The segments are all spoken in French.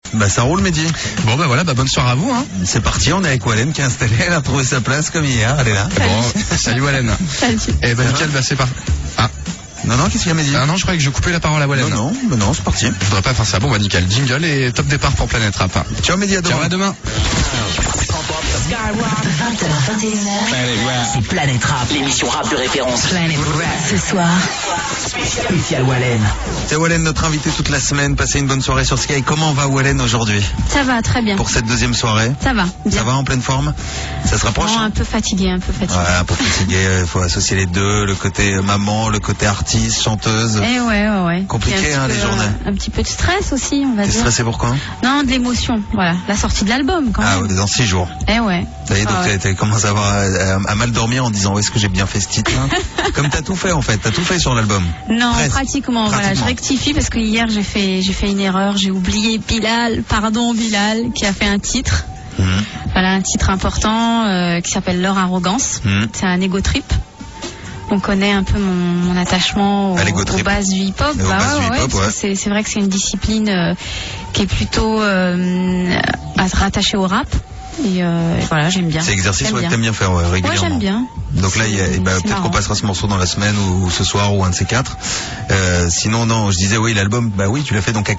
Bah ça roule Mehdi. Bon bah voilà, bonne soirée à vous. Hein. C'est parti, on est avec Wallen qui est installée, elle a trouvé sa place comme hier, elle est là. Bon, salut Wallen. Salut. Et bah nickel, c'est pas. Ah. Non, qu'est-ce qu'il y a Mehdi? Ah non, je croyais que je coupais la parole à Wallen. Non, c'est parti. Faudrait pas faire ça. Bon bah nickel, jingle et top départ pour Planète Rap. Ciao Mehdi, à demain. Ciao, à demain. 20h21h, c'est Planète Rap, l'émission rap de référence. Planète Rap. Ce soir, spécial Wallen. C'est Wallen, notre invité toute la semaine. Passez une bonne soirée sur Sky. Comment va Wallen aujourd'hui? Ça va, très bien. Pour cette deuxième soirée? Ça va, bien. Ça va, en pleine forme? Ça se rapproche? Non, un peu fatigué. Ouais, un peu fatigué. Il faut associer les deux, le côté maman, le côté artiste, chanteuse. Eh ouais. Compliqué, les journées. Un petit peu de stress aussi, on va dire. T'es stressé pourquoi? Non, de l'émotion. Voilà, la sortie de l'album quand même. Ah ouais, dans 6 jours. Eh ouais. Ça y est, donc t'as commencé à avoir à mal dormir en disant est-ce que j'ai bien fait ce titre hein. Comme t'as tout fait en fait, t'as tout fait sur l'album. Non, pratiquement. Voilà, je rectifie parce que hier j'ai fait une erreur, j'ai oublié Bilal, qui a fait un titre. Voilà, un titre important qui s'appelle Leur Arrogance. C'est un ego trip. On connaît un peu mon attachement aux bases du hip-hop. C'est vrai que c'est une discipline qui est plutôt rattachée au rap. Et voilà, j'aime bien. C'est exercice que t'aimes bien faire régulièrement. Ouais, j'aime bien. Donc là, peut-être qu'on passera ce morceau dans la semaine ou ce soir ou un de ces quatre. Sinon, non, je disais oui, l'album, tu l'as fait donc à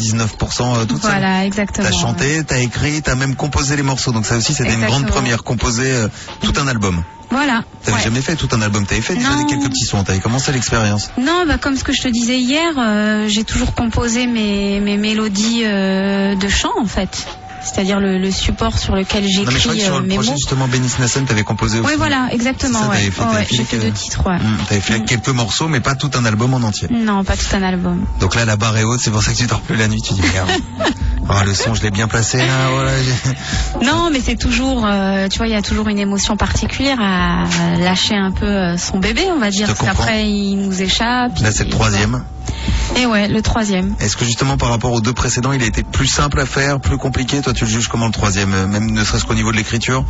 99% toute seule. Voilà, exactement. T'as chanté, t'as écrit, t'as même composé les morceaux. Donc ça aussi, c'était une grande première, composer tout un album. Voilà. T'avais jamais fait tout un album, t'avais fait déjà quelques petits sons, t'avais commencé l'expérience. Non, comme ce que je te disais hier, j'ai toujours composé mes mélodies de chant en fait. C'est-à-dire le support sur lequel j'écris mes mots. Sur le projet justement Bénis Nassen, t'avais composé aussi. Oui, voilà, exactement. J'ai fait 2 titres. T'avais fait quelques morceaux, mais pas tout un album en entier. Non, pas tout un album. Donc là, la barre est haute, c'est pour ça que tu dors plus la nuit. Tu dis merde. Le son, je l'ai bien placé là. Voilà. Non, mais c'est toujours, tu vois, il y a toujours une émotion particulière à lâcher un peu son bébé, on va dire. Parce qu'après, il nous échappe. Là, c'est le 3e. Et ouais, le 3e. Est-ce que justement par rapport aux 2 précédents, il a été plus simple à faire, plus compliqué? Toi, tu le juges comment le 3e, même ne serait-ce qu'au niveau de l'écriture?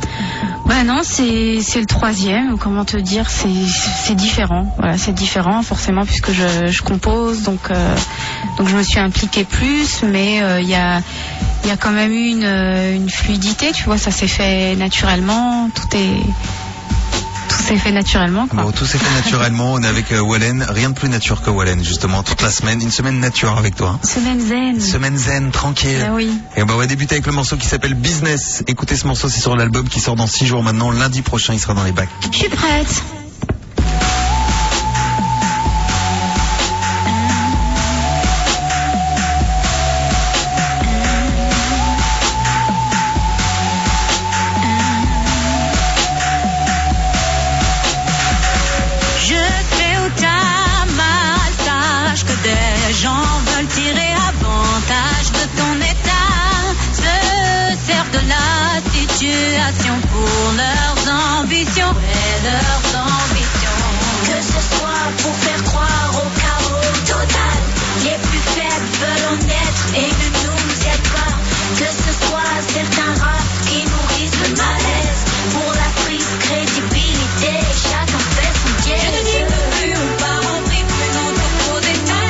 Non, c'est le 3e. Comment te dire, c'est différent. Voilà, c'est différent forcément puisque je compose, donc je me suis impliquée plus, mais il y a quand même eu une fluidité. Tu vois, ça s'est fait naturellement. Tout s'est fait naturellement. Bon, tout s'est fait naturellement. On est avec Wallen. Rien de plus nature que Wallen, justement, toute la semaine. Une semaine nature avec toi. Semaine zen, tranquille. Ah oui. Et on va débuter avec le morceau qui s'appelle Business. Écoutez ce morceau, c'est sur l'album qui sort dans 6 jours maintenant. Lundi prochain, il sera dans les bacs. Je suis prête. Des gens veulent tirer avantage de ton état, se servent de la situation pour leurs ambitions. Que ce soit pour faire croire au chaos total, les plus faibles veulent en être et ne nous aident pas. Que ce soit certains raps qui nourrissent le malaise, pour la prise crédibilité, chacun fait son pied. Je ne dis plus on part en prix, plus non pour des détails.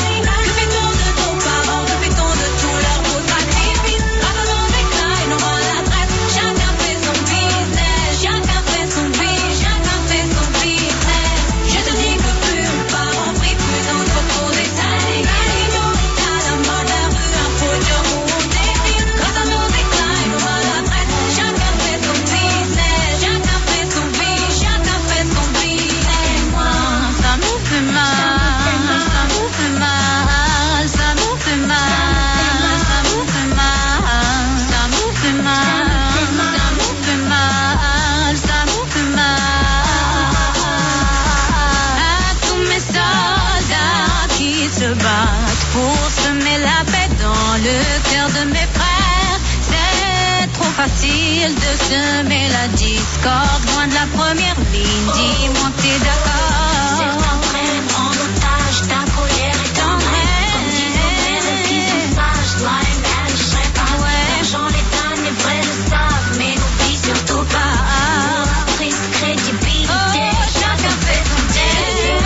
Facile de semer la discorde, loin de la première ligne, dis-moi que t'es d'accord. Certains prennent en otage ta colère et ton haine. Comme disent nos pères qui sont sages, toi et même je serais pas. L'argent, les damnes, les vrais le savent, mais n'oublie surtout pas. Pour la prise de crédibilité, chacun fait son délire.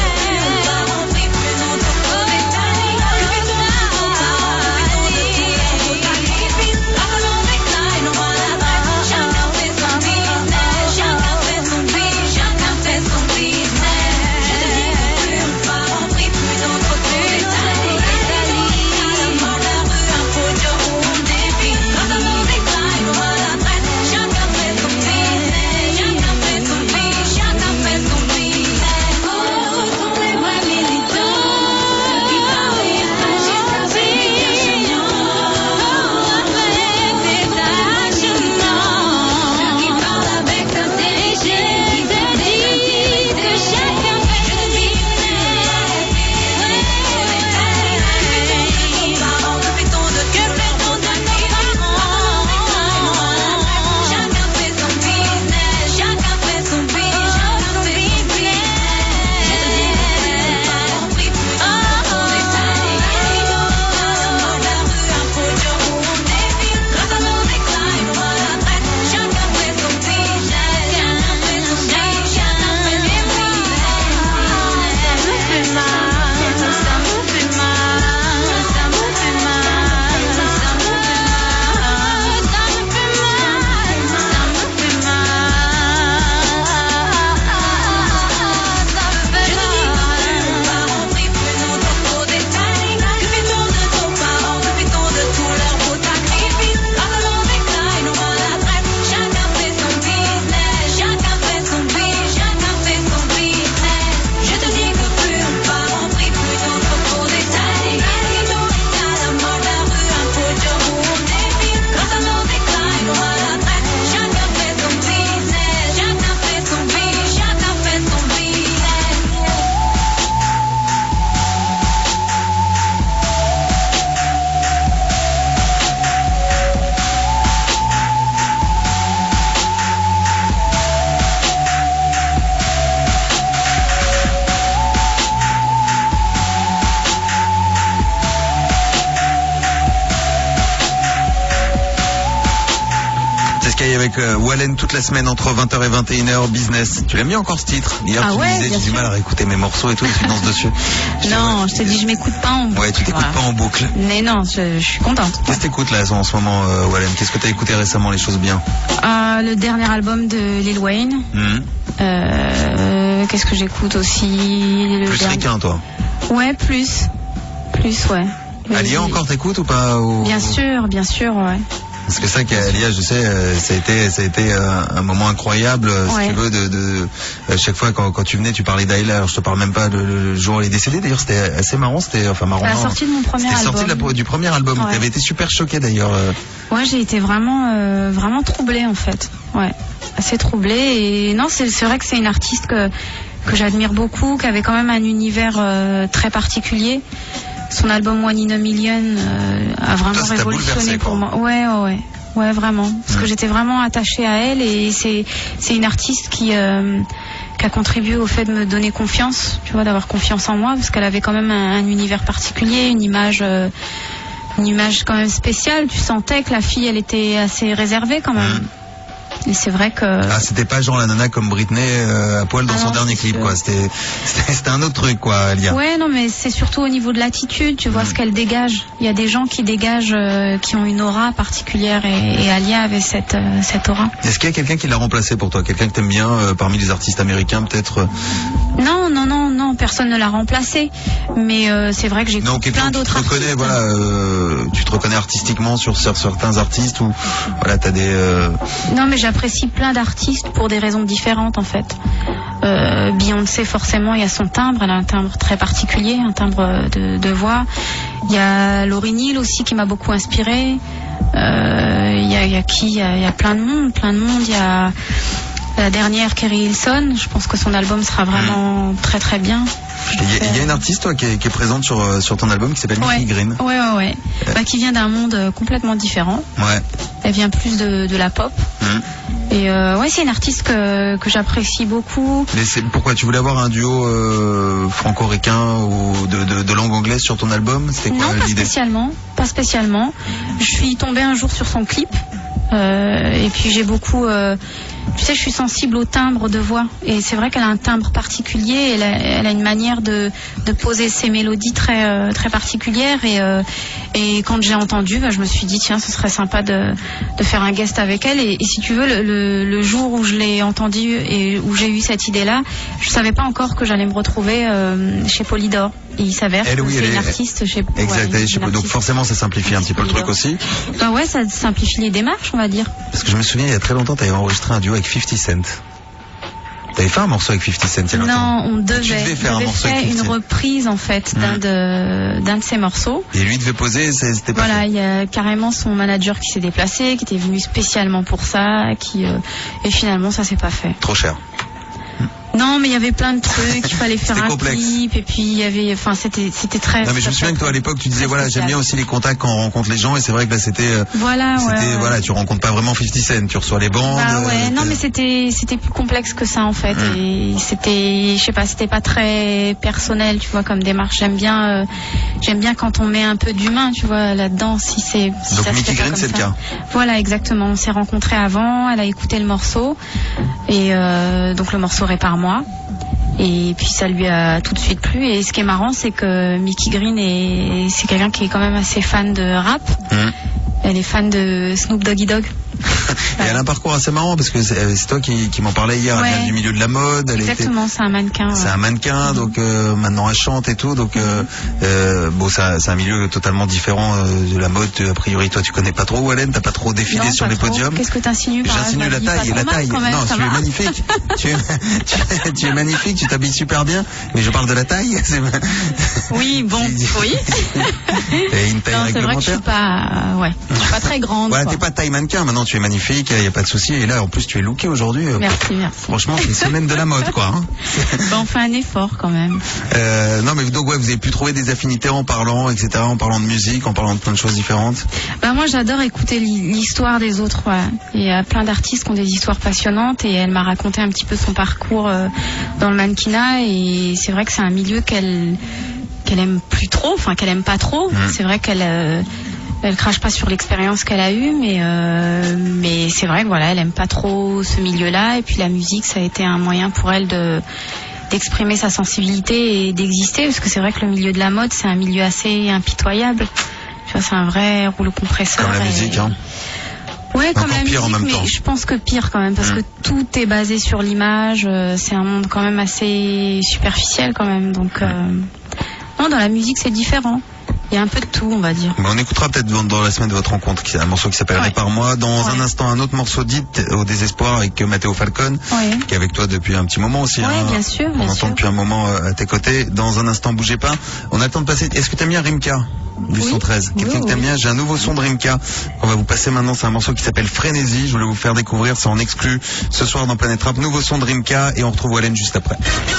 Plus Sky avec Wallen toute la semaine entre 20h et 21h, Business. Tu l'aimes bien encore ce titre? Hier, tu me disais, j'ai du mal à réécouter mes morceaux et tout, et tu danses dessus. Non, je te dis, je m'écoute pas en boucle. Ouais, tu t'écoutes pas en boucle. Mais non, je suis contente. Qu'est-ce que t'écoutes là en ce moment, Wallen? Qu'est-ce que t'as écouté récemment, les choses bien? Le dernier album de Lil Wayne. Qu'est-ce que j'écoute aussi? Plus ricain, toi? Ouais, plus, ouais. Alia encore t'écoutes ou pas ou... Bien sûr, ouais. Parce que ça qu'Alia, je sais, ça a été un moment incroyable, si tu veux, de chaque fois quand tu venais, tu parlais d'Ayla. Alors je te parle même pas le jour où elle est décédée. D'ailleurs, c'était assez marrant. C'était marrant. La sortie de mon premier album. C'était sorti du premier album. Ouais. Tu avais été super choquée d'ailleurs. Ouais, j'ai été vraiment troublée en fait. Ouais, assez troublée. Et non, c'est vrai que c'est une artiste que j'admire beaucoup, qui avait quand même un univers très particulier. Son album One in a Million a vraiment révolutionné pour moi. Ouais, vraiment. Parce que j'étais vraiment attachée à elle et c'est une artiste qui a contribué au fait de me donner confiance, tu vois, d'avoir confiance en moi, parce qu'elle avait quand même un univers particulier, une image quand même spéciale. Tu sentais que la fille, elle était assez réservée quand même. Et c'est vrai que... Ah, c'était pas genre la nana comme Britney à poil dans son dernier clip, quoi. C'était un autre truc, quoi, Alia. Ouais, non, mais c'est surtout au niveau de l'attitude, tu vois ce qu'elle dégage. Il y a des gens qui dégagent, qui ont une aura particulière, et Alia avait cette aura. Est-ce qu'il y a quelqu'un qui l'a remplacée pour toi? Quelqu'un que t'aimes bien, parmi les artistes américains, peut-être? Non, personne ne l'a remplacée. Mais c'est vrai que j'ai plein d'autres artistes. Tu te reconnais artistiquement sur certains artistes ou voilà, t'as des... Non, mais j'apprécie plein d'artistes pour des raisons différentes en fait. Beyoncé, forcément, il y a son timbre, elle a un timbre très particulier, un timbre de voix. Il y a Lauryn Hill aussi qui m'a beaucoup inspirée. Il y a qui? Il y a plein de monde. Il y a la dernière, Kerry Hilson. Je pense que son album sera vraiment très très bien. Il y a une artiste, toi, qui est présente sur ton album, qui s'appelle Mickey Green. Ouais. Qui vient d'un monde complètement différent. Ouais. Elle vient plus de la pop. Et c'est une artiste que j'apprécie beaucoup. Mais pourquoi tu voulais avoir un duo franco-ricain ou de langue anglaise sur ton album? C'était quoi l'idée? Pas spécialement. Je suis tombée un jour sur son clip. Et puis j'ai beaucoup... tu sais, je suis sensible au timbre de voix. Et c'est vrai qu'elle a un timbre particulier. Elle a une manière de poser ses mélodies très, très particulières. Et quand j'ai entendu, je me suis dit, tiens, ce serait sympa de faire un guest avec elle. Et si tu veux, le jour où je l'ai entendu et où j'ai eu cette idée-là, je savais pas encore que j'allais me retrouver chez Polydor. Et il s'avère que c'est une artiste chez... Exact, donc forcément ça simplifie un petit peu le truc aussi. Ouais, ça simplifie les démarches, on va dire. Parce que je me souviens, il y a très longtemps, tu avais enregistré un duo avec 50 Cent. T'avais fait un morceau avec 50 Cent il y a longtemps? Non, on devait faire une reprise en fait d'un de ses morceaux. Et lui devait poser, c'était pas il y a carrément son manager qui s'est déplacé, qui était venu spécialement pour ça, et finalement ça s'est pas fait. Trop cher. Non, mais il y avait plein de trucs, il fallait faire un clip, et puis il y avait, c'était très... Non, mais je me souviens que toi, à l'époque, tu disais, j'aime bien aussi les contacts quand on rencontre les gens, et c'est vrai que là, c'était... tu rencontres pas vraiment 50 Cent, tu reçois les bandes... non, mais c'était plus complexe que ça, en fait, et c'était, je sais pas, c'était pas très personnel, tu vois, comme démarche. J'aime bien quand on met un peu d'humain, tu vois, là-dedans, donc Mickey Green, c'est le cas. Voilà, exactement, on s'est rencontrés avant, elle a écouté le morceau, et donc le morceau Répare moi. Et puis ça lui a tout de suite plu. Et ce qui est marrant, c'est que Mickey Green c'est quelqu'un qui est quand même assez fan de rap. Elle est fan de Snoop Doggy Dogg. Et elle a un parcours assez marrant parce que c'est toi qui m'en parlais hier. Elle vient du milieu de la mode. Exactement, c'est un mannequin. C'est un mannequin, donc maintenant elle chante et tout. Donc c'est un milieu totalement différent de la mode. A priori, toi tu connais pas trop, Wallen, t'as pas trop défilé sur les podiums. Qu'est-ce que t'insinues par là? J'insinue la taille. Non, tu es magnifique. tu es magnifique, tu t'habilles super bien. Mais je parle de la taille. Oui, bon, oui. Et une taille réglementaire. C'est vrai que je suis pas très grande. Voilà, t'es pas taille mannequin. Maintenant, tu es magnifique, il y a pas de souci. Et là, en plus, tu es looké aujourd'hui. Merci. Franchement, c'est une semaine de la mode, quoi. On fait un effort quand même. Non, mais donc vous avez pu trouver des affinités en parlant, etc., en parlant de musique, en parlant de plein de choses différentes. Moi, j'adore écouter l'histoire des autres. Il y a plein d'artistes qui ont des histoires passionnantes, et elle m'a raconté un petit peu son parcours dans le mannequinat, et c'est vrai que c'est un milieu qu'elle aime plus trop, qu'elle aime pas trop. C'est vrai qu'elle Elle crache pas sur l'expérience qu'elle a eue, mais c'est vrai que voilà, elle aime pas trop ce milieu-là. Et puis la musique, ça a été un moyen pour elle d'exprimer sa sensibilité et d'exister, parce que c'est vrai que le milieu de la mode, c'est un milieu assez impitoyable. Tu vois, c'est un vrai rouleau compresseur. Comme la musique, hein. Ouais, comme la musique, mais je pense que pire quand même, parce que tout est basé sur l'image. C'est un monde quand même assez superficiel quand même. Donc, non, dans la musique, c'est différent. Il y a un peu de tout, on va dire. Mais on écoutera peut-être dans la semaine de votre rencontre un morceau qui s'appelle Répare-moi. Dans un instant, un autre morceau dit au désespoir avec Matteo Falcon, qui est avec toi depuis un petit moment aussi. Oui, bien sûr. On entend depuis un moment à tes côtés. Dans un instant, bougez pas. On a le temps de passer. Est-ce que t'aimes bien Rimka du 113? Quelqu'un que t'aimes bien? J'ai un nouveau son de Rimka. On va vous passer maintenant. C'est un morceau qui s'appelle Frénésie. Je voulais vous faire découvrir. C'est en exclu ce soir dans Planète Rap. Nouveau son de Rimka et on retrouve Wallen juste après.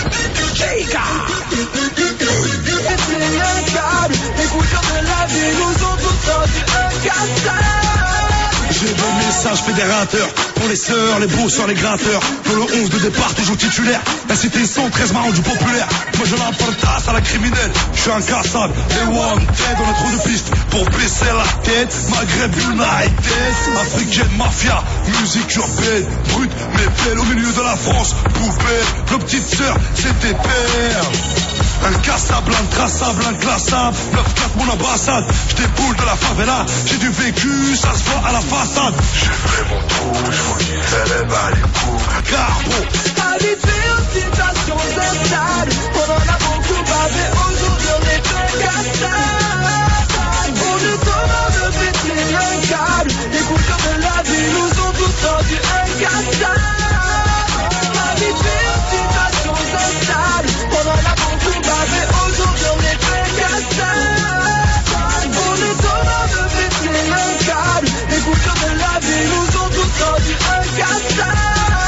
J'ai des messages fédérateurs pour les sœurs, les brosseurs, les gratteurs. Pour le 11 de départ, toujours titulaire. La cité 113 marrant du populaire. Moi je l'emportasse à la criminelle. Je suis incassable, les one dead. On a trop de pistes pour blesser la tête. Maghreb United, africaine mafia, musique urbaine, brute mais belle au milieu de la France. Poubelle, nos petites sœurs, c'était père. Incassable, intraçable, inclassable 9-4 mon ambassade. Je déboule de la favela. J'ai du vécu, ça se voit à la façade. J'ai fait mon trou, je vous dis, elle est les coups. Carbo habitué aux situations instables. On en a beaucoup bavé. Aujourd'hui on est incassable. On est tombant de péter un câble. Les coups de la vie nous ont tous rendus incassables. Habitué aux situations instables. On en a beaucoup bavé. Aujourd'hui on est incassable. On est tombant de péter un câble. Les coups de la vie nous ont tous rendus incassables.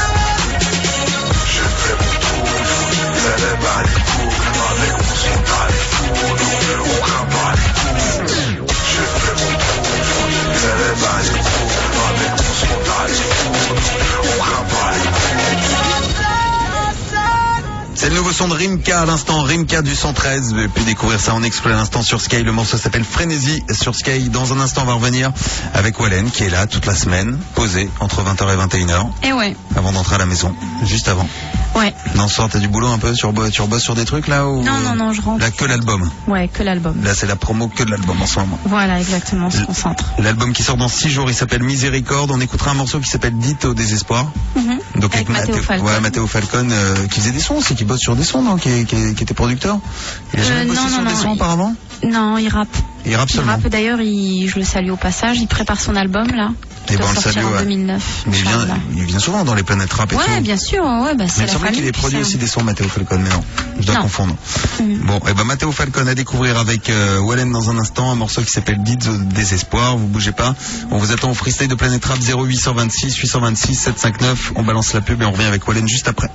J'ai fait mon trou, elle est bas les coups. Avec mon son t'as les fous. On craint pas les coups. J'ai fait mon trou, elle est bas les coups. Avec mon son t'as les fous. On craint pas les coups. C'est le nouveau son de Rimka à l'instant, Rimka du 113. Vous pu découvrir ça en exclu à l'instant sur Sky. Le morceau s'appelle Frénésie sur Sky. Dans un instant, on va revenir avec Wallen qui est là toute la semaine, posé entre 20h et 21h. Et ouais. Avant d'entrer à la maison, juste avant. Ouais. Non, ce soir, t'as du boulot un peu, tu rebosses sur des trucs là ou... Non, je rentre. Là, que l'album. Ouais, que l'album. Là, c'est la promo que de l'album en ce moment. Voilà, exactement, on se concentre. L'album qui sort dans 6 jours, il s'appelle Miséricorde. On écoutera un morceau qui s'appelle Dites au désespoir. Donc avec Matteo Falcon. Ouais, Matteo Falcon, qui faisait des sons aussi, qui bosse sur des sons, non, qui était producteur. Il a jamais bossé sur des sons auparavant? Non, il rappe. Il rappe seulement. Il rappe, d'ailleurs, je le salue au passage, il prépare son album là. Et bon, le salue en 2009. Mais il vient souvent dans les planètes rap et tout. Ouais, bien sûr, ouais, bah c'est mais il semble qu'il ait produit aussi des sons Matteo Falcon, mais non, je dois confondre. Bon, et ben Matteo Falcon à découvrir avec Wallen dans un instant, un morceau qui s'appelle Dites au désespoir. Vous bougez pas. On vous attend au freestyle de Planète Rap 0826 826 759. On balance la pub et on revient avec Wallen juste après.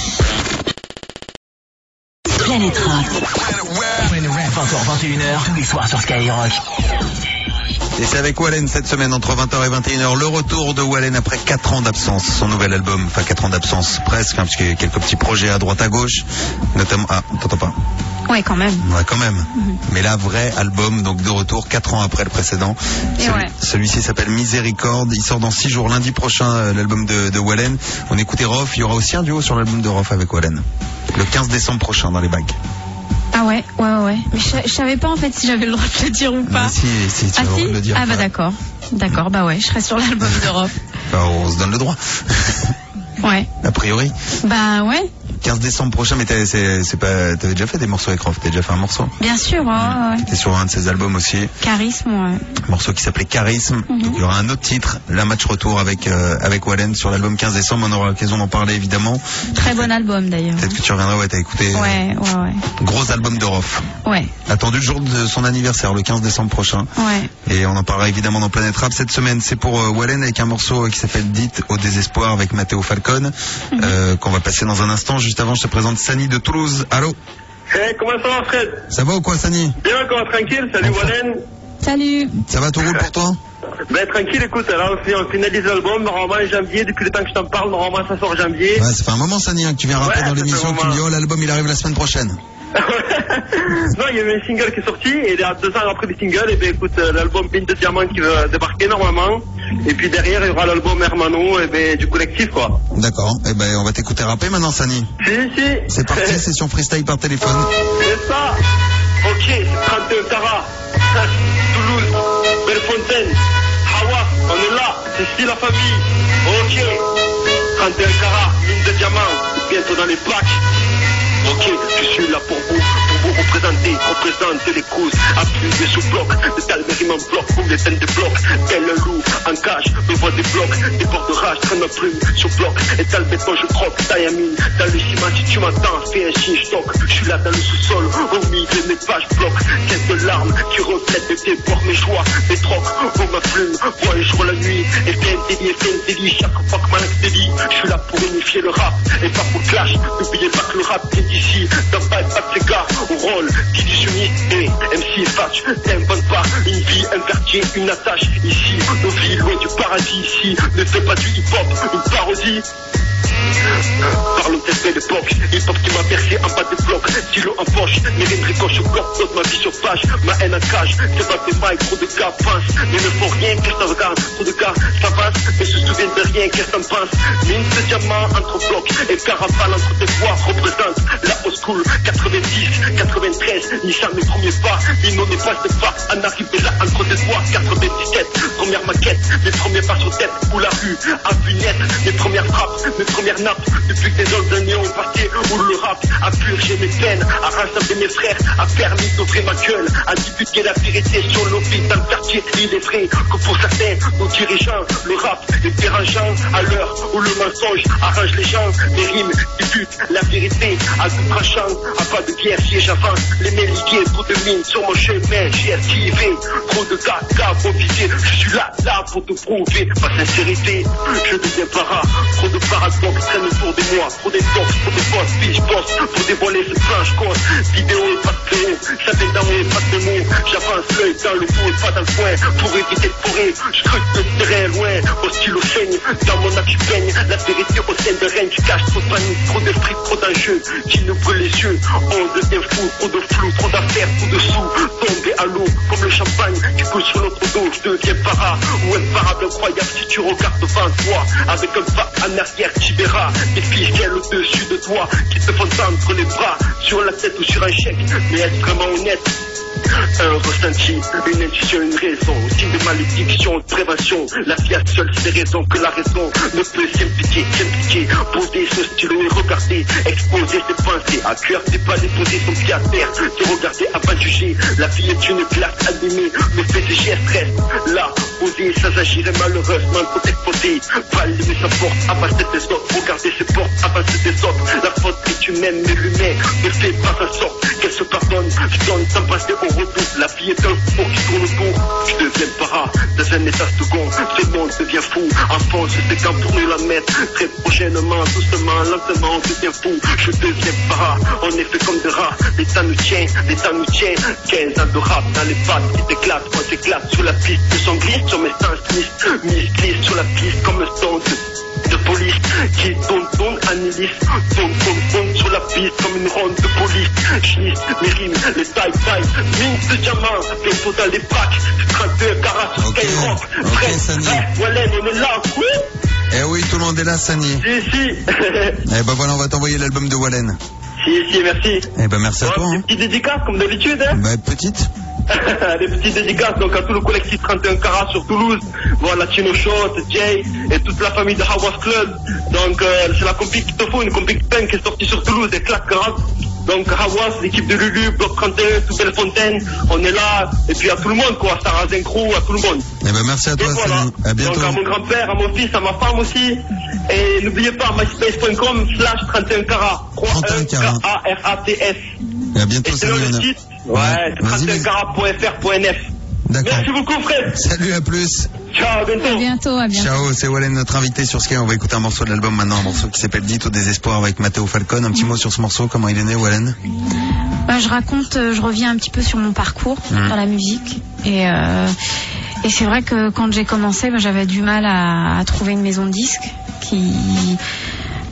Planète Rap. 20h, 21h, tous les soirs sur Skyrock. Et c'est avec Wallen cette semaine entre 20h et 21h. Le retour de Wallen après 4 ans d'absence. Son nouvel album, enfin 4 ans d'absence presque, hein, parce qu'il y a quelques petits projets à droite à gauche. Notamment... Ah, t'entends pas? Ouais, quand même. Ouais, quand même. Mais là, vrai album, donc de retour 4 ans après le précédent. Celui-ci s'appelle Miséricorde. Il sort dans 6 jours, lundi prochain, l'album de Wallen. On écoutait Rof. Il y aura aussi un duo sur l'album de Rof avec Wallen. Le 15 décembre prochain dans les bacs. Ah ouais. Mais je savais pas en fait si j'avais le droit de le dire ou pas. Si, tu as le droit de le dire. Ah bah d'accord. D'accord, bah ouais, je serai sur l'album de Rof. Bah on se donne le droit. Ouais. A priori. Bah ouais. 15 décembre prochain, mais t'avais déjà fait des morceaux avec Rof, t'avais déjà fait un morceau. Bien sûr, ouais. T'étais sur un de ses albums aussi. Charisme, ouais. Un morceau qui s'appelait Charisme. Donc il y aura un autre titre, la match retour avec Wallen sur l'album 15 décembre. On aura l'occasion d'en parler évidemment. Très bon album d'ailleurs. Peut-être que tu reviendras, t'as écouté. Ouais. Gros album de Rof. Ouais. Attendu le jour de son anniversaire, le 15 décembre prochain. Ouais. Et on en parlera évidemment dans Planète Rap. Cette semaine, c'est pour Wallen avec un morceau qui s'appelle Dites au désespoir avec Matteo Falcon, qu'on va passer dans un instant. Juste avant, je te présente Sani de Toulouse. Allô? Hey, comment ça va, Fred? Ça va ou quoi, Sani? Bien, encore tranquille. Salut, Wallen. Salut. Ça va, tout roule pour toi? Ben, tranquille, écoute, là, on finalise l'album, normalement, janvier, depuis le temps que je t'en parle, normalement, ça sort janvier. Ouais, ça fait un moment, Sani, que tu viens rappeler dans l'émission, que tu me dis, oh, l'album, il arrive la semaine prochaine. Non, il y a eu un single qui est sorti, et 2 ans après le single, et bien écoute, l'album Mine de Diamant qui va débarquer normalement. Et puis derrière, il y aura l'album Hermano, et bien du collectif, quoi. D'accord. Et ben, on va t'écouter rapper maintenant, Sani. Si. C'est parti, session freestyle par téléphone. C'est ça. Ok, c'est 31 carats. Toulouse, Bellefontaine, Hawa, on est là, c'est ici la famille. Ok, 31 carats, mine de diamant, bientôt dans les plaques. Ok, je suis là pour vous représenter, représente les causes, appuyez sous bloc, de tels rimes en bloc, ou les peines de bloc, tel un loup, en cage, me voit des blocs, des bords de rage, traîne ma plume, sur bloc, et tel béton je croque, taille à mine, dans le ciment, si tu m'entends, fais un signe, stock, je suis là dans le sous-sol, au milieu de mes pages bloc, quête de larmes, qui reflètent tes bords, mes joies, mes trocs, oh ma plume, voit le jour, la nuit, et fais un délit, chaque fois que ma langue délit, je suis là pour unifier le rap, et pas pour clash, n'oubliez pas que le rap vient d'ici, dans pas de gars, au rôle, divisionniste, et MC Fatch, t'invente pas une vie, un quartier, une attache, ici, nos vies, loin du paradis, ici, ne fais pas du hip-hop, une parodie. Parlons peut-être de l'époque, hip-hop qui m'a bercé en bas de bloc, stylo en poche, mes rimes ricochent au bloc, d'autres ma vie sur page, ma haine en cage, c'est pas des mailles, trop de gars pensent, mais ne font rien, qu'est-ce que ça regarde, trop de gars s'avancent, mais se souviennent de rien, qu'est-ce que t'en penses, mine de diamant entre blocs, et caravane entre tes voix, représente la old school, 90, 93, Nissan mes premiers pas, Lino n'est pas de pas, en arrivée là entre tes doigts, 97, première maquette, mes premiers pas sur tête, ou la rue, à vue nette, mes premières frappes, mes premières nappes, depuis que des autres années ont passé, où le rap a purgé mes peines, a rassembler mes frères, a permis d'ouvrir ma gueule, a divulguer la vérité sur l'office dans le quartier. Il est vrai que pour certains, nos dirigeants, le rap est dérangeant à l'heure où le mensonge arrange les gens, les rimes débutent la vérité à tout tranchant, à pas de guerre si j'avance, les mains liguées, trop de mines sur mon chemin, j'ai esquivé, trop de gars mobilisés, je suis là pour te prouver ma sincérité, je deviens para, trop de paradoxes traînent autour de moi, trop des box, trop de boss, puis je bosse pour dévoiler ce planche cause, vidéo et pas de haut, ça fait d'en haut et pas de mots, j'avance l'œil dans le dos et pas dans le coin, pour éviter de fourrer, je scrute le terrain loin, au stylo saigne, dans mon acte je peigne, la vérité au sein de règne, je cache trop de panique, trop de fric, trop d'enjeux, qui nous brûle les yeux, on devient fou, trop de flou, trop d'affaires, trop de sous, tomber à l'eau, comme le champagne, qui coule sur notre dos, je deviens para, ou imparable, incroyable, si tu regardes devant toi, avec un pas en arrière, tu verras, des ficelles au-dessus de toi, qui te font tendre les bras, sur la tête ou sur un chèque, mais être vraiment honnête, un ressenti, une intuition, une raison, signe de malédiction, de prévention, la vie a seule ses raisons que la raison ne peut s'impliquer, poser ce stylo et regarder, exposer ses pensées, à cœur des pas déposer son pied à terre, se regarder avant de juger, la vie est une glace animée, le fait des gestes reste là, posé, sans agir et malheureusement trop exposé, pas allumer sa porte, avancer des autres, regarder ses portes, avancer des autres, la faute est humaine, mais l'humain ne fait pas en sorte qu'elle se pardonne, je donne sans passer au retour, la vie est un four qui tourne autour, je deviens para, dans un état second, ce monde devient fou, enfonce c'est quand pour nous la mettre, très prochainement, doucement, lentement, on devient fou, je deviens para, on est fait comme des rats, l'état nous tient, 15 ans de rap dans les pattes qui t'éclatent, on s'éclate sur la piste, de son glisse sur mes sens, glisse sur la piste comme un son de police qui tourne en hélice, tourne sur la piste comme une ronde de police, j'lisse mes rimes, les taille, mine de diamant, bientôt dans les packs, 32 carats sur Skyrock, Wallen, on est là, oui. Eh oui, tout le monde est là, Sani. Si. Eh ben voilà, on va t'envoyer l'album de Wallen. Si, merci. Eh ben merci à toi. Une petite dédicace comme d'habitude, hein. Bah petite. Des petites dédicaces donc à tout le collectif 31 carats sur Toulouse, voilà Tino Shot, Jay et toute la famille de Hawas Club. Donc c'est la compil qu'il te faut, une compil qui est sortie sur Toulouse, des claques grave. Donc Hawas, l'équipe de Lulu, Bloc 31, tout Bellefontaine, on est là, et puis à tout le monde quoi, Sarah Zencrou, à tout le monde. Eh ben merci à toi, voilà. À bientôt. Donc à mon grand-père, à mon fils, à ma femme aussi. Et n'oubliez pas, myspace.com/31 carats. 31 carats. A-R-A-T-S. Et à bientôt, Sani. Ouais, c'est 31carats.fr.nf. D'accord. Merci beaucoup, Fred. Salut, à plus. Ciao, à bientôt. À bientôt. Ciao, c'est Wallen, notre invité sur Sky. On va écouter un morceau de l'album maintenant, un morceau qui s'appelle Dites au désespoir avec Matteo Falcon. Un petit mot sur ce morceau, comment il est né, Wallen? Je raconte, je reviens un petit peu sur mon parcours dans la musique. Et c'est vrai que quand j'ai commencé, j'avais du mal à trouver une maison de disques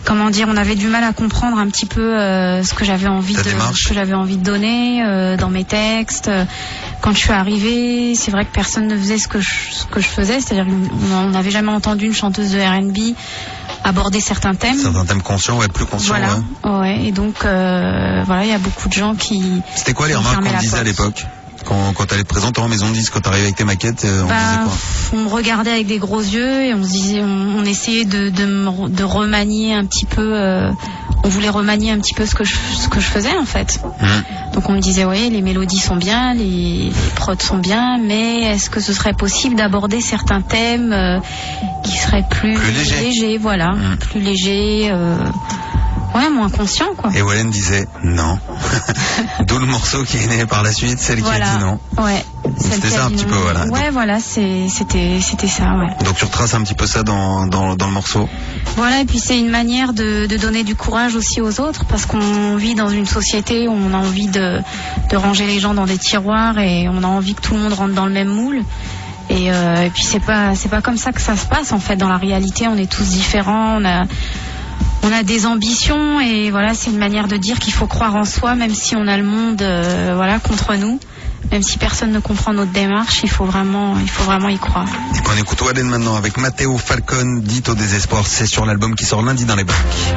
comment dire, on avait du mal à comprendre un petit peu ce que j'avais envie de donner dans mes textes. Quand je suis arrivée, c'est vrai que personne ne faisait ce que je faisais, c'est-à-dire qu'on n'avait jamais entendu une chanteuse de R&B aborder certains thèmes. Certains thèmes conscients, plus conscients. Voilà. Ouais. Et donc il y a beaucoup de gens qui. C'était quoi les remarques qu'on disait à l'époque? Quand t'allais te présenter en maison de disque, quand t'arrivais avec tes maquettes, on disait quoi? On me regardait avec des gros yeux et on se disait, on essayait de remanier un petit peu. On voulait remanier un petit peu ce que je faisais en fait. Donc on me disait, oui, les mélodies sont bien, les prods sont bien, mais est-ce que ce serait possible d'aborder certains thèmes qui seraient plus légers, voilà, plus légers. Moins conscient, quoi. Et Wallen disait non. D'où le morceau qui est né par la suite, celle qui a dit non. Ouais. C'était ça un petit peu, voilà. Ouais, donc, voilà, c'était ça, ouais. Donc tu retraces un petit peu ça dans le morceau. Voilà, et puis c'est une manière de donner du courage aussi aux autres, parce qu'on vit dans une société où on a envie de ranger les gens dans des tiroirs et on a envie que tout le monde rentre dans le même moule. Et puis c'est pas comme ça que ça se passe, en fait. Dans la réalité, on est tous différents, on a des ambitions et voilà, c'est une manière de dire qu'il faut croire en soi, même si on a le monde contre nous, même si personne ne comprend notre démarche, il faut vraiment y croire. Et puis on écoute Wallen maintenant avec Matteo Falcon, dit au désespoir. C'est sur l'album qui sort lundi dans les bacs.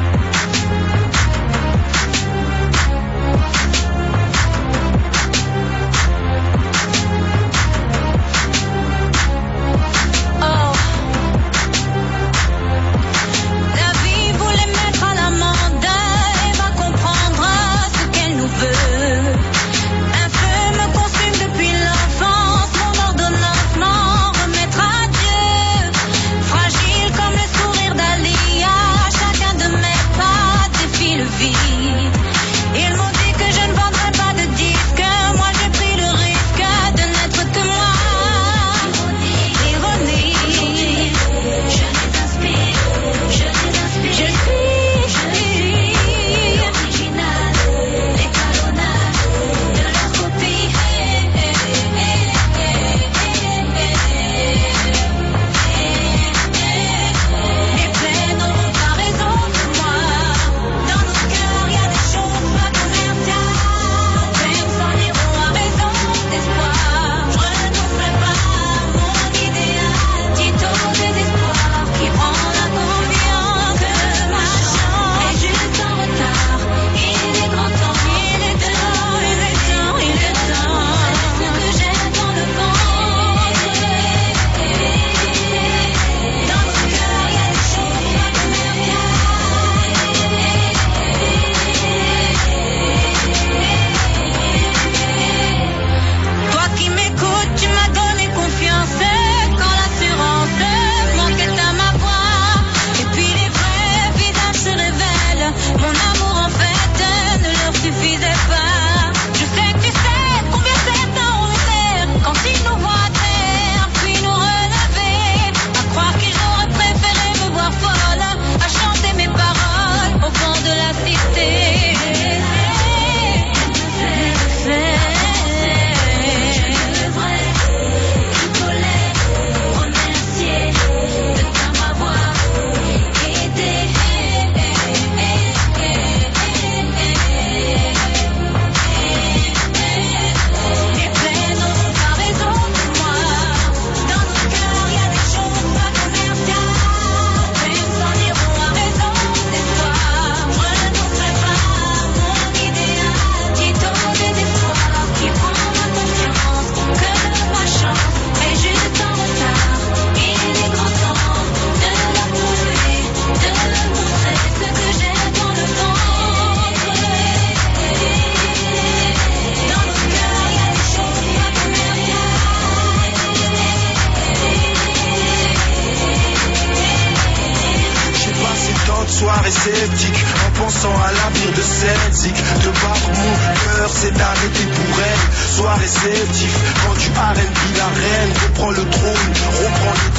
soirée sceptique en pensant à l'avenir de cette zik. De battre mon cœur, c'est d'arrêter pour elle. Sois réceptif quand tu arrêtes la reine. Reprends le trône, reprends le trône.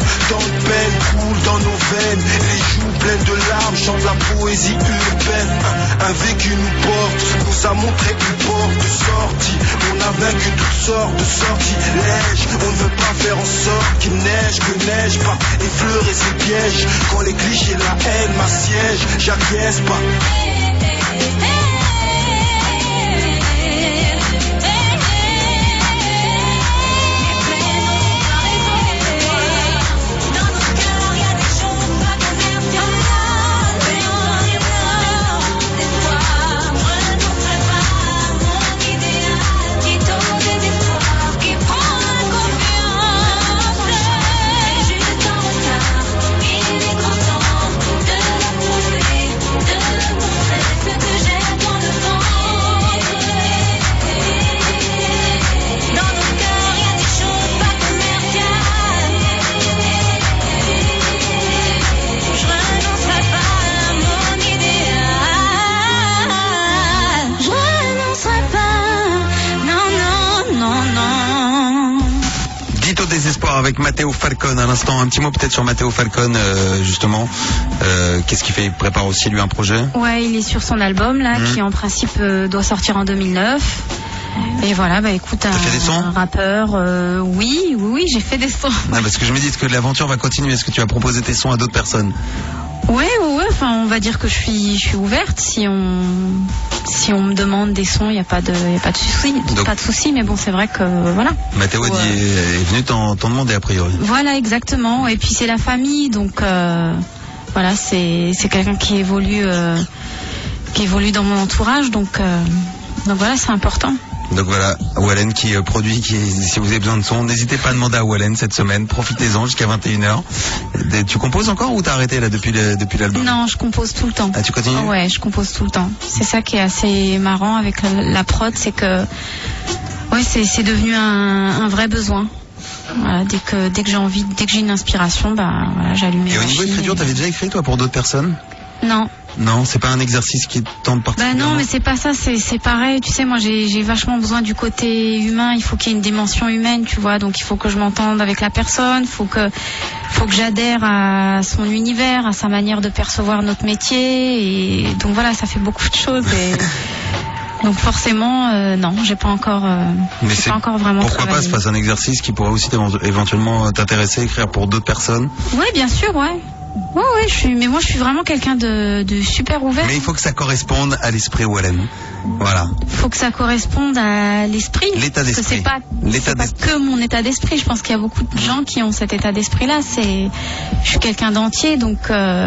Tant de peine coule dans nos veines, les joues pleines de larmes chantent la poésie urbaine. Un vécu nous porte, nous a montré une porte de sortie. On a vaincu toutes sortes de sortilèges. On ne veut pas faire en sorte qu'il neige, que neige pas effleurer ses pièges. Quand les clichés, la haine m'assiègent, j'acquiesce pas. Avec Matteo Falcon à l'instant, un petit mot peut-être sur Matteo Falcon justement, qu'est-ce qu'il fait? Il prépare aussi lui un projet? Ouais, il est sur son album là qui en principe doit sortir en 2009 et voilà, bah écoute, t'as fait des sons? Un rappeur, oui j'ai fait des sons. Non, parce que je me dis, est-ce que l'aventure va continuer? Est-ce que tu vas proposer tes sons à d'autres personnes? Ouais, enfin on va dire que je suis ouverte. Si on me demande des sons, il y a pas de souci, pas de souci, mais bon, c'est vrai que voilà. Mathéo est venu t'en demander a priori. Voilà, exactement. Et puis c'est la famille, donc voilà, c'est quelqu'un qui évolue dans mon entourage, donc voilà, c'est important. Donc voilà, Wallen qui produit, si vous avez besoin de son, n'hésitez pas à demander à Wallen cette semaine, profitez-en jusqu'à 21h. Tu composes encore ou t'as arrêté là depuis l'album? Non, je compose tout le temps. Ah, tu continues? Ouais, je compose tout le temps. C'est ça qui est assez marrant avec la prod, c'est que ouais, c'est devenu un vrai besoin. Voilà, dès que j'ai envie, dès que j'ai une inspiration, bah voilà, j'allume mes machines. Et au niveau écriture, t'avais déjà écrit toi pour d'autres personnes? Non. Non, c'est pas un exercice qui tente particulièrement. Bah non, mais c'est pas ça, c'est pareil. Tu sais, moi j'ai vachement besoin du côté humain. Il faut qu'il y ait une dimension humaine, tu vois. Donc il faut que je m'entende avec la personne. Faut que j'adhère à son univers, à sa manière de percevoir notre métier. Et donc voilà, ça fait beaucoup de choses. Et donc forcément, non, j'ai pas encore vraiment. Pourquoi pas? C'est un exercice qui pourrait aussi éventuellement t'intéresser, écrire pour d'autres personnes. Oui, bien sûr, ouais. Ouais, mais moi je suis vraiment quelqu'un de super ouvert. Mais il faut que ça corresponde à l'esprit Wallen. Voilà. Il faut que ça corresponde à l'esprit. L'état d'esprit. Parce que c'est pas que mon état d'esprit. Je pense qu'il y a beaucoup de gens qui ont cet état d'esprit-là. Je suis quelqu'un d'entier, donc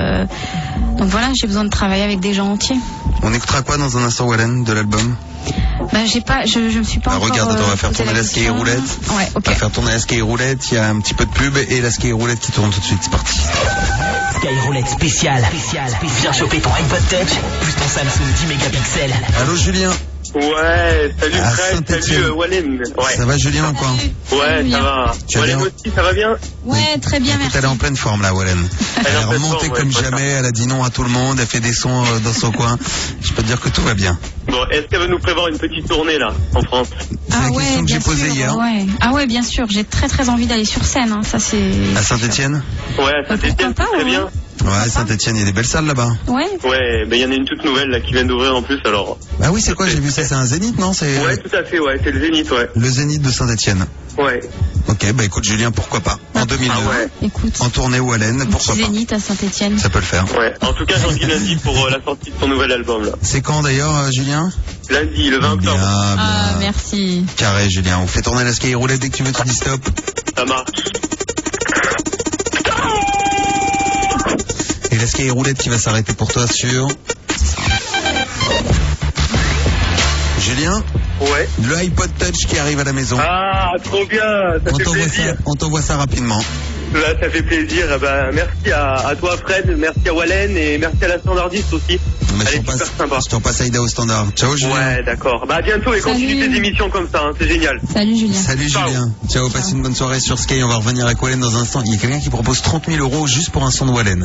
voilà, j'ai besoin de travailler avec des gens entiers. On écoutera quoi dans un instant, Wallen, de l'album? Bah je me suis pas encore. Regarde, on va faire tourner la Skate Roulette. Ouais, ok. On va faire tourner la Skate Roulette, il y a un petit peu de pub et la Skate Roulette qui tourne tout de suite, c'est parti. Skyroulette spécial. Viens choper ton iPod Touch, plus ton Samsung 10 mégapixels. Allô Julien. Ouais, salut Fred, salut Wallen. Ouais. Ça va Julien ou quoi? Ouais, ça va. Wallen aussi, ça va bien? Ouais, très bien, merci. Elle est en pleine forme là, Wallen. Elle est remontée comme jamais, elle a dit non à tout le monde, elle fait des sons dans son coin. Je peux te dire que tout va bien. Bon, est-ce qu'elle va nous prévoir une petite tournée là, en France? C'est la question que j'ai posée hier. Ouais. Ah ouais, bien sûr, j'ai très envie d'aller sur scène, hein. Ça c'est. À Saint-Etienne? Ouais, à Saint-Etienne, c'est très bien. Ouais, Saint-Etienne, il y a des belles salles là-bas. Ouais. Ouais, mais il y en a une toute nouvelle là qui vient d'ouvrir en plus alors. Ah oui, c'est quoi? J'ai vu ça, c'est un Zénith, non? Ouais, tout à fait, ouais, c'est le Zénith, ouais. Le Zénith de Saint-Etienne. Ouais. Ok, bah écoute Julien, pourquoi pas? En 2002. Ah ouais. Écoute. En tournée Wallen, pourquoi pas? Zénith à Saint-Etienne. Ça peut le faire. Ouais. En tout cas, j'en dis lundi pour la sortie de son nouvel album là. C'est quand d'ailleurs, Julien? Lundi, le 20 octobre. Bien. Ah, merci. Carré, Julien. On fait tourner la Skate Roulette dès que tu veux, tu dis stop. Ça marche. Et la Skate Roulette qui va s'arrêter pour toi sur... Julien? Ouais. Le iPod Touch qui arrive à la maison. Ah, trop bien, ça fait plaisir. On t'envoie ça rapidement. Là, ça fait plaisir. Ben, merci à toi, Fred, merci à Wallen et merci à la standardiste aussi. Mais elle est super sympa. Je t'en passe Aïda au standard. Ciao, Julien. Ouais, d'accord. Bah, à bientôt et continue tes émissions comme ça, hein, c'est génial. Salut, Julien. Salut, Julien. Ciao, passe une bonne soirée sur Sky. On va revenir avec Wallen dans un instant. Il y a quelqu'un qui propose 30 000 € juste pour un son de Wallen.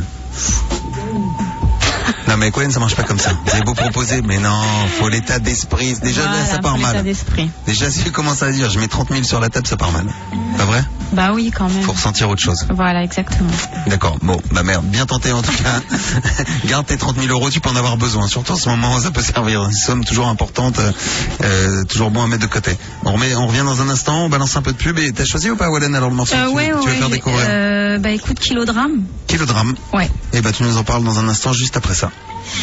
Non mais Wallen ça marche pas comme ça. Vous avez beau proposer, mais non, faut l'état d'esprit. Déjà voilà, là ça part mal. Déjà si tu commences à dire je mets 30 000 sur la table, ça part mal. Pas vrai? Bah oui, quand même. Faut ressentir autre chose. Voilà, exactement. D'accord. Bon, bah merde, bien tenté en tout cas. Garde tes 30 000 euros, tu peux en avoir besoin. Surtout en ce moment, ça peut servir. Une somme toujours importante, toujours bon à mettre de côté. On revient dans un instant, on balance un peu de pub. Et t'as choisi ou pas, Wallen, alors le morceau que tu veux faire découvrir? Bah écoute, Kilodrame. Kilodrame. Ouais. Et bah tu nous en parles dans un instant, juste après ça.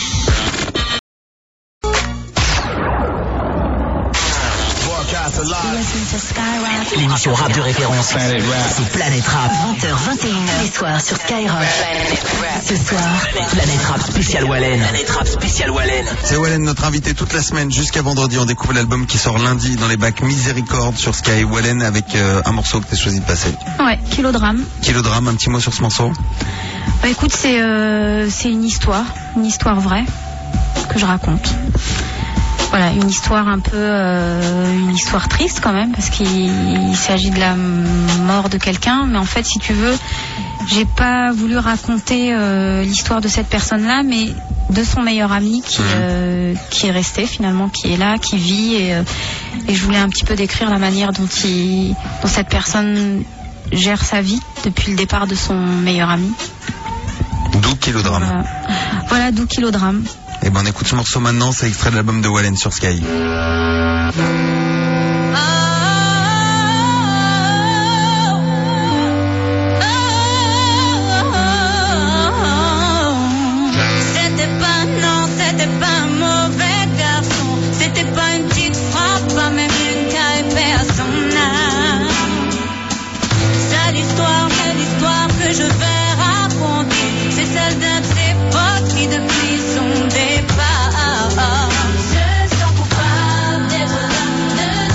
L'émission rap de référence, c'est Planète Rap. 20h, 21h, les soirs sur Skyrock. Ce soir, Planète Rap spécial Wallen. Planète Rap spécial Wallen. C'est Wallen, notre invité toute la semaine jusqu'à vendredi. On découvre l'album qui sort lundi dans les bacs Miséricorde sur Sky. Wallen avec un morceau que tu as choisi de passer. Ouais, Kilodrame. Kilodrame, un petit mot sur ce morceau. Bah écoute, c'est une histoire vraie que je raconte. Voilà, une histoire un peu, une histoire triste quand même, parce qu'il s'agit de la mort de quelqu'un. Mais en fait, si tu veux, j'ai pas voulu raconter l'histoire de cette personne-là, mais de son meilleur ami qui est resté finalement, qui est là, qui vit, et je voulais un petit peu décrire la manière dont cette personne gère sa vie depuis le départ de son meilleur ami. D'où Kilodrame. Voilà, d'où Kilodrame. Et ben on écoute ce morceau maintenant, c'est extrait de l'album de Wallen sur Sky. C'était pas un mauvais garçon, c'était pas une petite frappe, pas même une carrière à son âme. C'est l'histoire que je vais raconter, c'est celle d'un de ses potes qui depuis son départ se sent coupable d'être l'homme de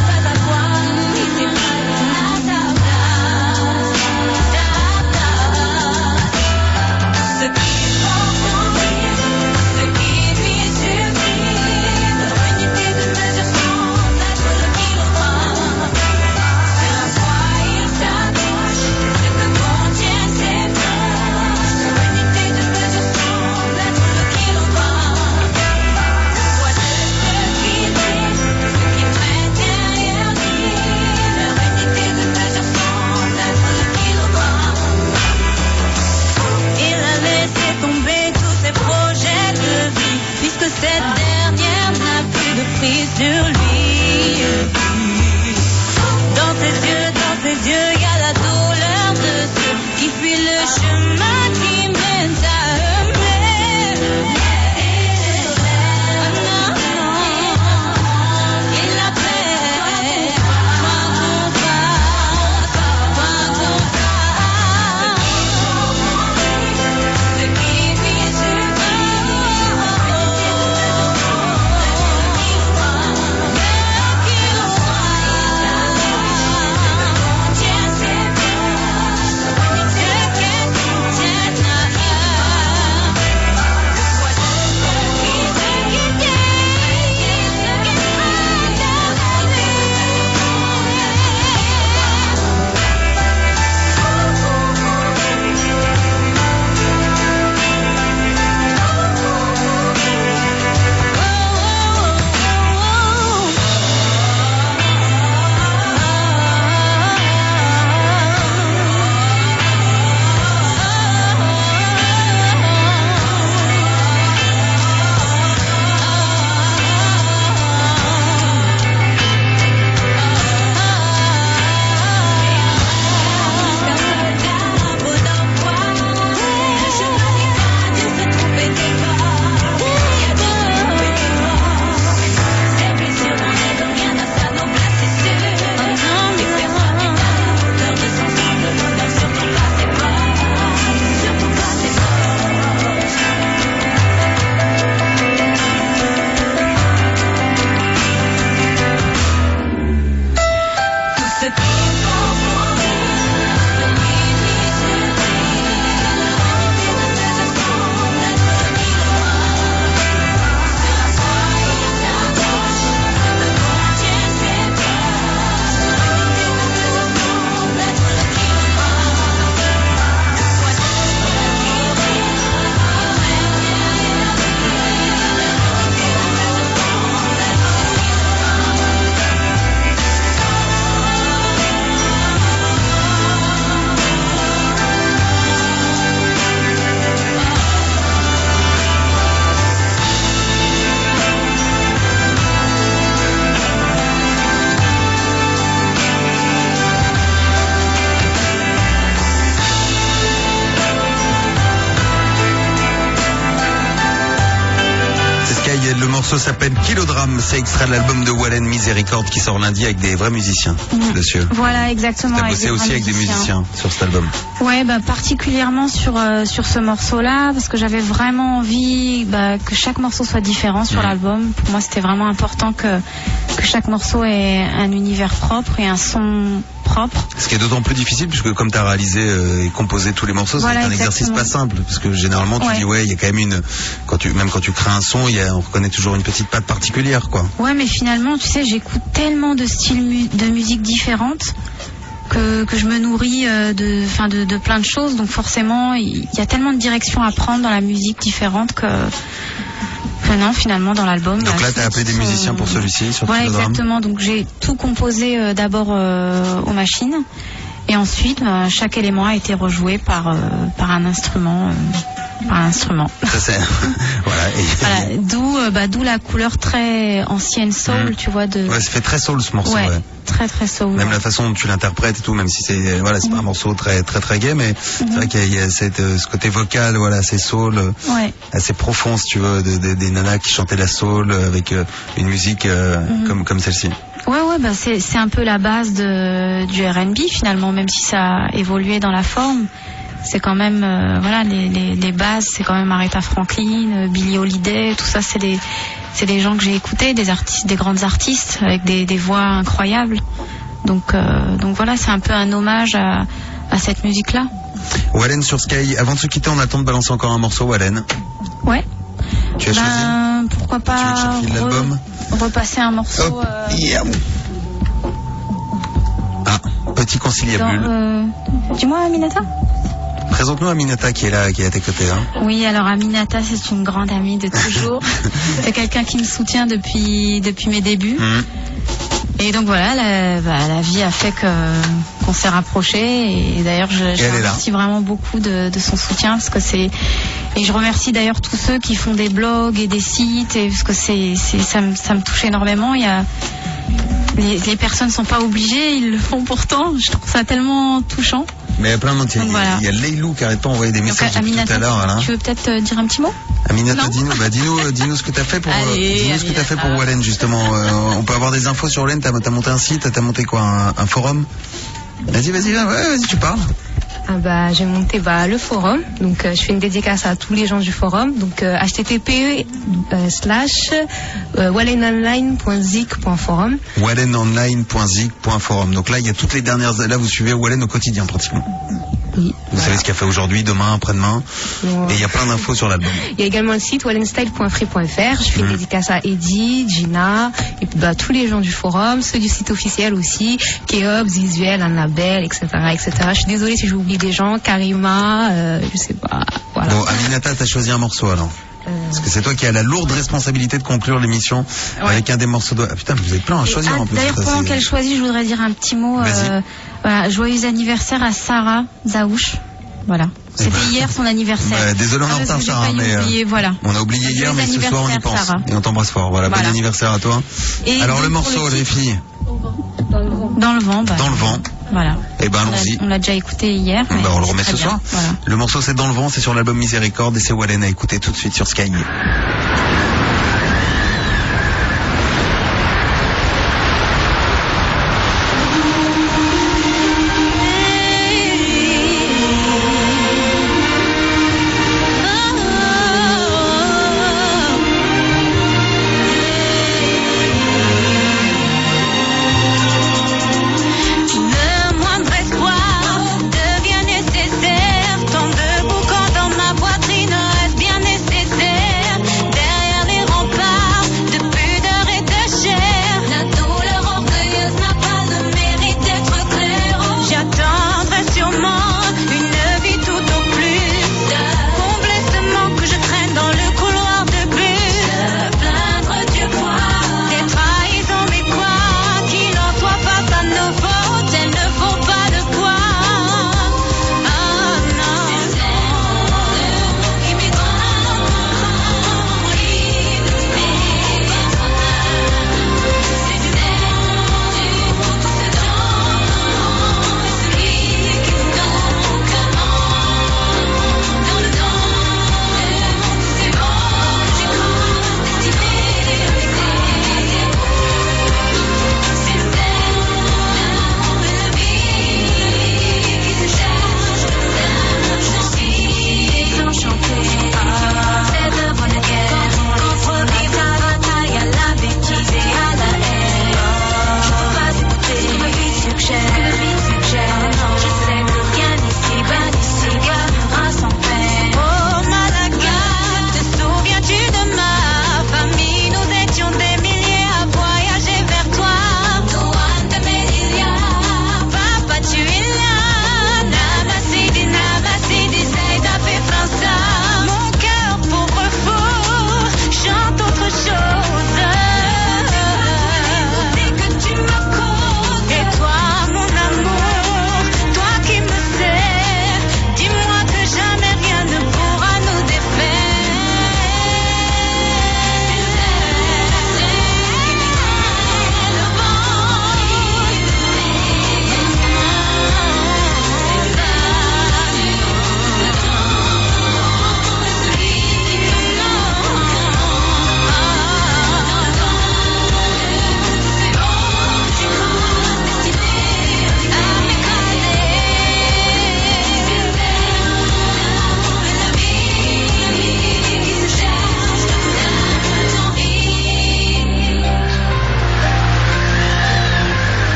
Le morceau s'appelle Kilodrame. C'est extrait de l'album de Wallen, Miséricorde, qui sort lundi avec des vrais musiciens dessus. Voilà, exactement. T'as bossé aussi avec des musiciens sur cet album. Ouais, particulièrement sur ce morceau-là, parce que j'avais vraiment envie que chaque morceau soit différent sur l'album. Pour moi, c'était vraiment important que chaque morceau ait un univers propre et un son propre. Ce qui est d'autant plus difficile puisque comme tu as réalisé et composé tous les morceaux, c'est un exercice pas simple parce que généralement tu dis il y a quand même quand tu crées un son, on reconnaît toujours une petite patte particulière quoi. Ouais, mais finalement, tu sais, j'écoute tellement de styles de musique différentes que je me nourris de plein de choses, donc forcément il y a tellement de directions à prendre dans la musique différente que non, finalement dans l'album. Donc là, tu as appelé des musiciens pour celui-ci sur Ouais, exactement. Donc j'ai tout composé d'abord aux machines et ensuite chaque élément a été rejoué par un instrument. Ça c'est voilà, d'où la couleur très ancienne soul, tu vois Ouais, ça fait très soul ce morceau. Ouais. Très très soul. Même la façon dont tu l'interprètes et tout, même si c'est c'est pas un morceau très très très gai, mais c'est vrai qu'il y a ce côté vocal, assez soul, assez profond si tu veux, des nanas qui chantaient la soul avec une musique comme celle-ci. Ouais, c'est un peu la base du R&B finalement, même si ça a évolué dans la forme. C'est quand même les bases, c'est quand même Aretha Franklin, Billie Holiday, tout ça, c'est des gens que j'ai écoutés, des artistes, des grandes artistes avec des voix incroyables. Donc voilà, c'est un peu un hommage à cette musique-là. Wallen sur Sky. Avant de se quitter, on attend de balancer encore un morceau, Wallen. Ouais. Tu as choisi? Pourquoi pas repasser un morceau. Petit conciliabule. Dis-moi, Aminata. Présente-nous Aminata qui est là, qui est à tes côtés. Oui, alors Aminata, c'est une grande amie de toujours. C'est quelqu'un qui me soutient depuis mes débuts. Et donc voilà, la vie a fait qu'on s'est rapprochés. Et d'ailleurs, je remercie vraiment beaucoup de son soutien parce que et je remercie d'ailleurs tous ceux qui font des blogs et des sites parce que ça me touche énormément. Les personnes ne sont pas obligées, ils le font pourtant. Je trouve ça tellement touchant. Mais il y a plein de monde. Il y a Leilou qui arrête pas d'envoyer des messages depuis tout à l'heure. Tu veux peut-être dire un petit mot? Aminata, dis-nous ce que tu as fait pour pour Wallen justement. On peut avoir des infos sur Wallen. T'as monté un site, t'as monté quoi, un forum? Vas-y, tu parles. J'ai monté le forum, donc je fais une dédicace à tous les gens du forum, donc http:/wallenonline.zik.forum. wallenonline.zik.forum. Donc là il y a toutes les dernières, là vous suivez Wallen au quotidien pratiquement. Oui. Vous savez ce qu'il a fait aujourd'hui, demain, après-demain. Et il y a plein d'infos sur l'album. Il y a également le site wallenstyle.free.fr. Je fais une dédicace à Eddie, Gina, et puis tous les gens du forum, ceux du site officiel aussi, Keops, Visuel, Annabelle, etc., etc. Je suis désolée si j'oublie des gens, Karima, je sais pas. Voilà. Bon, Aminata, t'as choisi un morceau alors. Parce que c'est toi qui as la lourde responsabilité de conclure l'émission avec un des morceaux de... Ah putain, vous êtes plein à choisir en plus. D'ailleurs, pendant qu'elle choisit, je voudrais dire un petit mot. Joyeux anniversaire à Sarah Zaouch. Voilà. C'était hier son anniversaire. Désolé, on est en retard, Sarah, mais on a oublié hier, mais ce soir on y pense. Sarah. Et on t'embrasse fort. Voilà, bon anniversaire à toi. Et alors le morceau, les filles. Dans le vent. Dans le vent. Voilà. Et allons-y. On l'a déjà écouté hier. On le remet ce soir. Voilà. Le morceau c'est Dans le vent, c'est sur l'album Miséricorde et c'est Wallen à écouter tout de suite sur Sky. Tant de boucan dans ma poitrine reste bien nécessaire. Derrière les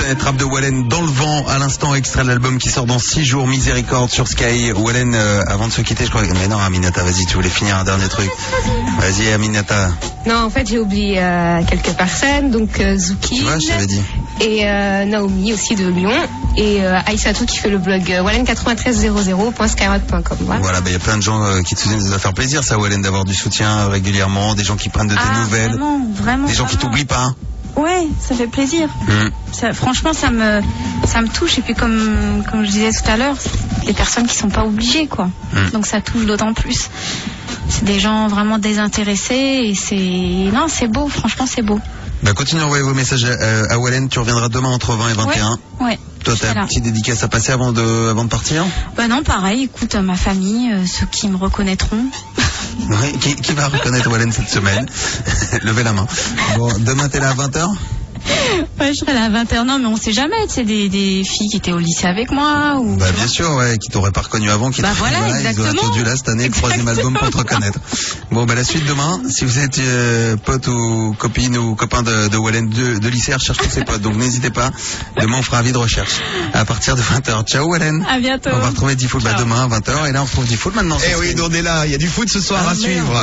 Planète Rap de Wallen dans le vent. À l'instant, extrait de l'album qui sort dans 6 jours, Miséricorde sur Sky. Wallen, avant de se quitter, je crois. Mais non, Aminata, vas-y, tu voulais finir un dernier truc. Vas-y, Aminata. Non, en fait, j'ai oublié quelques personnes. Donc, Zoukine. Tu vois, je t'avais dit. Et Naomi aussi de Lyon. Et Aïssatou qui fait le blog wallen9300.skyrock.com. Voilà, il y a plein de gens qui te soutiennent. Ça doit faire plaisir, ça, Wallen, d'avoir du soutien régulièrement. Des gens qui prennent de tes nouvelles. Vraiment. Des gens qui t'oublient pas. Ouais, ça fait plaisir. Ça, franchement, ça me touche. Et puis, comme je disais tout à l'heure, les personnes qui sont pas obligées, quoi. Donc, ça touche d'autant plus. C'est des gens vraiment désintéressés et c'est beau. Franchement, c'est beau. Continuez à envoyer vos messages à Wallen. Tu reviendras demain entre 20 et 21. Ouais. Toi, t'as une petite dédicace à passer avant de partir? Non, pareil. Écoute, ma famille, ceux qui me reconnaîtront. Oui, qui va reconnaître Wallen cette semaine? Levez la main. Bon, demain t'es là à 20h? Ouais, je serai là à 20h. Non, mais on sait jamais. Tu sais, des filles qui étaient au lycée avec moi. Ou, bien sûr, ouais, qui t'auraient pas reconnu avant, qui voilà, ils ont attendu là cette année, le 3e album pour te reconnaître. Bon, la suite demain, si vous êtes pote ou copine ou copain de Wallen de lycée, recherche tous ses potes. Donc n'hésitez pas. Demain, on fera un avis de recherche à partir de 20h. Ciao, Wallen. À bientôt. On va retrouver D-Foot demain à 20h. Et là, on retrouve D-Foot maintenant. Eh oui, on est là. Il y a du foot ce soir à suivre.